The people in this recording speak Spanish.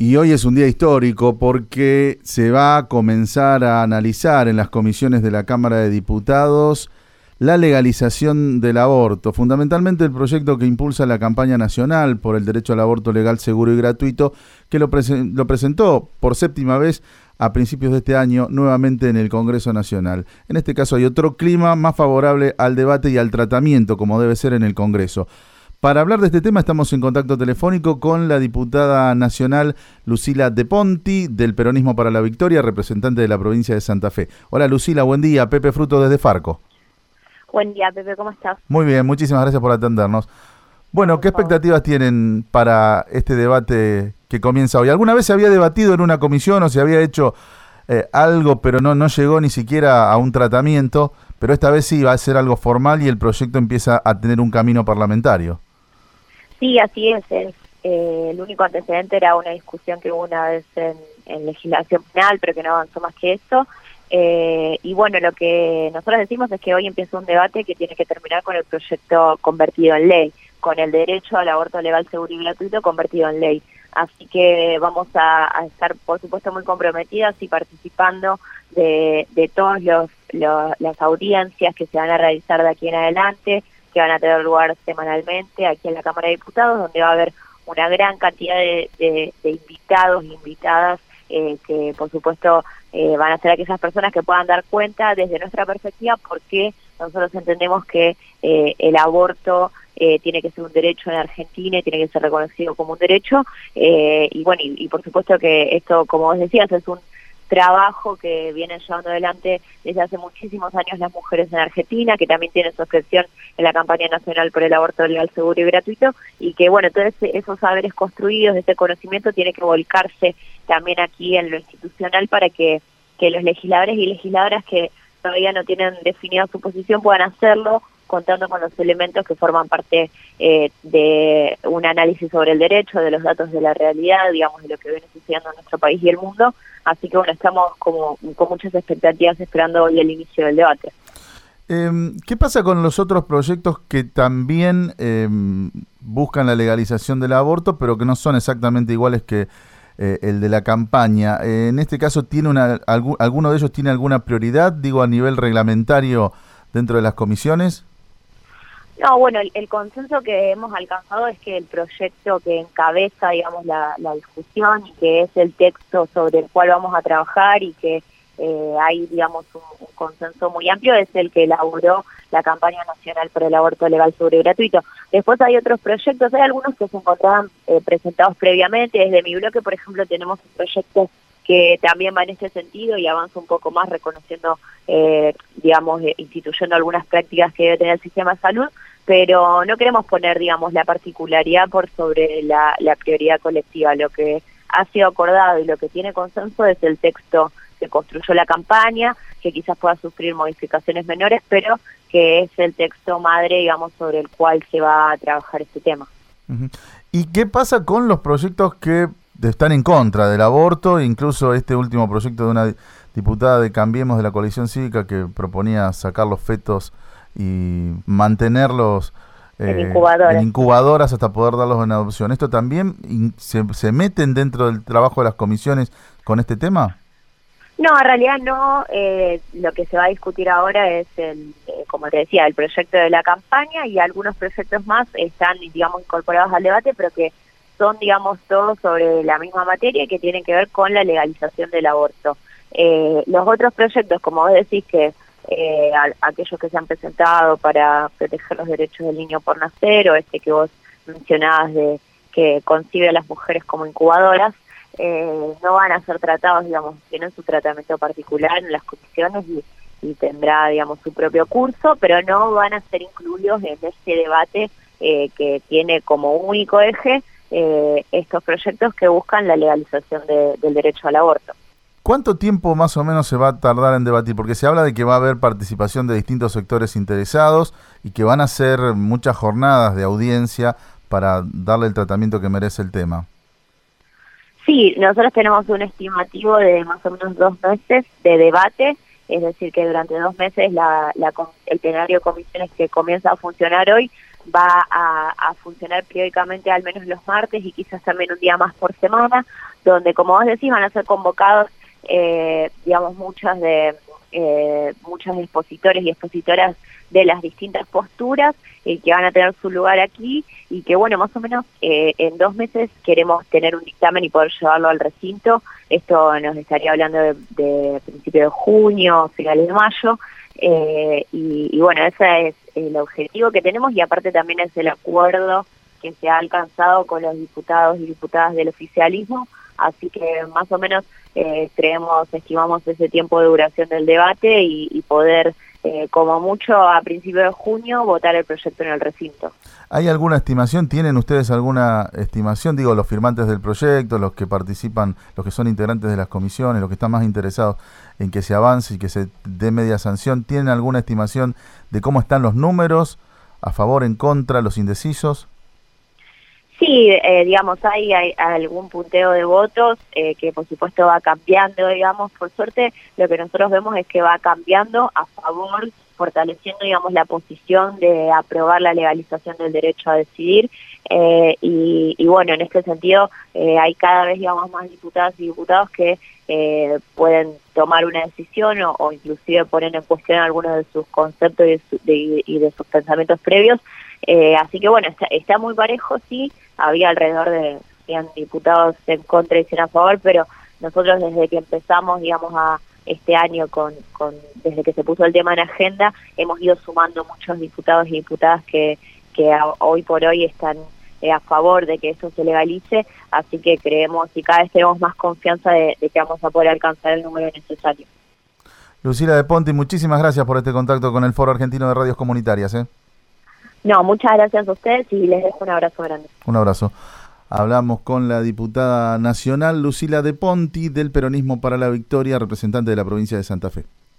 Y hoy es un día histórico porque se va a comenzar a analizar en las comisiones de la Cámara de Diputados la legalización del aborto, fundamentalmente el proyecto que impulsa la campaña nacional por el derecho al aborto legal, seguro y gratuito, que lo presentó por séptima vez a principios de este año nuevamente en el Congreso Nacional. En este caso hay otro clima más favorable al debate y al tratamiento, como debe ser en el Congreso. Para hablar de este tema estamos en contacto telefónico con la diputada nacional Lucila De Ponti, del Peronismo para la Victoria, representante de la provincia de Santa Fe. Hola Lucila, buen día. Pepe Fruto desde Farco. Buen día, Pepe, ¿cómo estás? Muy bien, muchísimas gracias por atendernos. Bueno, ¿qué expectativas tienen para este debate que comienza hoy? ¿Alguna vez se había debatido en una comisión o se había hecho algo, pero no llegó ni siquiera a un tratamiento? Pero esta vez sí va a ser algo formal y el proyecto empieza a tener un camino parlamentario. Sí, así es. El único antecedente era una discusión que hubo una vez en legislación penal, pero que no avanzó más que eso. Y bueno, lo que nosotros decimos es que hoy empieza un debate que tiene que terminar con el proyecto convertido en ley, con el derecho al aborto legal, seguro y gratuito convertido en ley. Así que vamos a estar, por supuesto, muy comprometidas y participando de todas las audiencias que se van a realizar de aquí en adelante, que van a tener lugar semanalmente aquí en la Cámara de Diputados, donde va a haber una gran cantidad de invitados e invitadas que, por supuesto, van a ser aquellas personas que puedan dar cuenta desde nuestra perspectiva porque nosotros entendemos que el aborto tiene que ser un derecho en Argentina y tiene que ser reconocido como un derecho. Y bueno, y por supuesto que esto, como vos decías, es un trabajo que vienen llevando adelante desde hace muchísimos años las mujeres en Argentina, que también tienen su expresión en la campaña nacional por el aborto legal, seguro y gratuito, y que bueno, todos esos saberes construidos, ese conocimiento tiene que volcarse también aquí en lo institucional para que los legisladores y legisladoras que todavía no tienen definida su posición puedan hacerlo, contando con los elementos que forman parte de un análisis sobre el derecho, de los datos de la realidad, digamos, de lo que viene sucediendo en nuestro país y el mundo. Así que bueno, estamos como con muchas expectativas esperando hoy el inicio del debate. ¿Qué pasa con los otros proyectos que también buscan la legalización del aborto, pero que no son exactamente iguales que el de la campaña? En este caso, ¿alguno de ellos tiene alguna prioridad, digo, a nivel reglamentario dentro de las comisiones? No, bueno, el consenso que hemos alcanzado es que el proyecto que encabeza, digamos, la discusión y que es el texto sobre el cual vamos a trabajar y que hay, digamos, un consenso muy amplio es el que elaboró la campaña nacional por el aborto legal, seguro y gratuito. Después hay otros proyectos, hay algunos que se encontraban presentados previamente. Desde mi bloque, por ejemplo, tenemos un proyecto que también va en este sentido y avanza un poco más reconociendo, digamos, instituyendo algunas prácticas que debe tener el sistema de salud, pero no queremos poner, digamos, la particularidad por sobre la prioridad colectiva. Lo que ha sido acordado y lo que tiene consenso es el texto que construyó la campaña, que quizás pueda sufrir modificaciones menores, pero que es el texto madre, digamos, sobre el cual se va a trabajar este tema. ¿Y qué pasa con los proyectos que están en contra del aborto? Incluso este último proyecto de una diputada de Cambiemos de la coalición cívica que proponía sacar los fetos y mantenerlos en incubadoras hasta poder darlos en adopción. ¿Esto también se meten dentro del trabajo de las comisiones con este tema? No, en realidad no. Lo que se va a discutir ahora es, como te decía, el proyecto de la campaña, y algunos proyectos más están, digamos, incorporados al debate, pero que son, digamos, todos sobre la misma materia y que tienen que ver con la legalización del aborto. Los otros proyectos, como vos decís, que aquellos que se han presentado para proteger los derechos del niño por nacer, o este que vos mencionabas de que concibe a las mujeres como incubadoras, no van a ser tratados, digamos, tienen su tratamiento particular en las comisiones y tendrá, digamos, su propio curso, pero no van a ser incluidos en este debate que tiene como único eje estos proyectos que buscan la legalización del derecho al aborto. ¿Cuánto tiempo más o menos se va a tardar en debatir? Porque se habla de que va a haber participación de distintos sectores interesados y que van a ser muchas jornadas de audiencia para darle el tratamiento que merece el tema. Sí, nosotros tenemos un estimativo de más o menos 2 meses de debate, es decir, que durante 2 meses el plenario de comisiones que comienza a funcionar hoy va a funcionar periódicamente al menos los martes y quizás también un día más por semana, donde, como vos decís, van a ser convocados, digamos, muchos expositores y expositoras de las distintas posturas que van a tener su lugar aquí y que, bueno, más o menos en 2 meses queremos tener un dictamen y poder llevarlo al recinto. Esto nos estaría hablando de principio de junio, finales de mayo, y bueno, ese es el objetivo que tenemos, y aparte también es el acuerdo que se ha alcanzado con los diputados y diputadas del oficialismo, así que más o menos estimamos ese tiempo de duración del debate y poder, como mucho a principios de junio, votar el proyecto en el recinto. ¿Hay alguna estimación? ¿Tienen ustedes alguna estimación? Digo, los firmantes del proyecto, los que participan, los que son integrantes de las comisiones, los que están más interesados en que se avance y que se dé media sanción, ¿tienen alguna estimación de cómo están los números? ¿A favor, en contra, los indecisos? Sí, digamos, hay algún punteo de votos que por supuesto va cambiando, digamos, por suerte lo que nosotros vemos es que va cambiando a favor, fortaleciendo, digamos, la posición de aprobar la legalización del derecho a decidir, y bueno, en este sentido hay cada vez, digamos, más diputadas y diputados que pueden tomar una decisión o inclusive poner en cuestión algunos de sus conceptos y de sus pensamientos previos. Así que bueno, está muy parejo, sí, había alrededor de 100 diputados en contra y 100 a favor, pero nosotros desde que empezamos, digamos, a este año desde que se puso el tema en agenda, hemos ido sumando muchos diputados y diputadas que hoy por hoy están a favor de que eso se legalice, así que creemos y cada vez tenemos más confianza de que vamos a poder alcanzar el número necesario. Lucila De Ponti, muchísimas gracias por este contacto con el Foro Argentino de Radios Comunitarias. No, muchas gracias a ustedes y les dejo un abrazo grande. Un abrazo. Hablamos con la diputada nacional Lucila De Ponti del Peronismo para la Victoria, representante de la provincia de Santa Fe.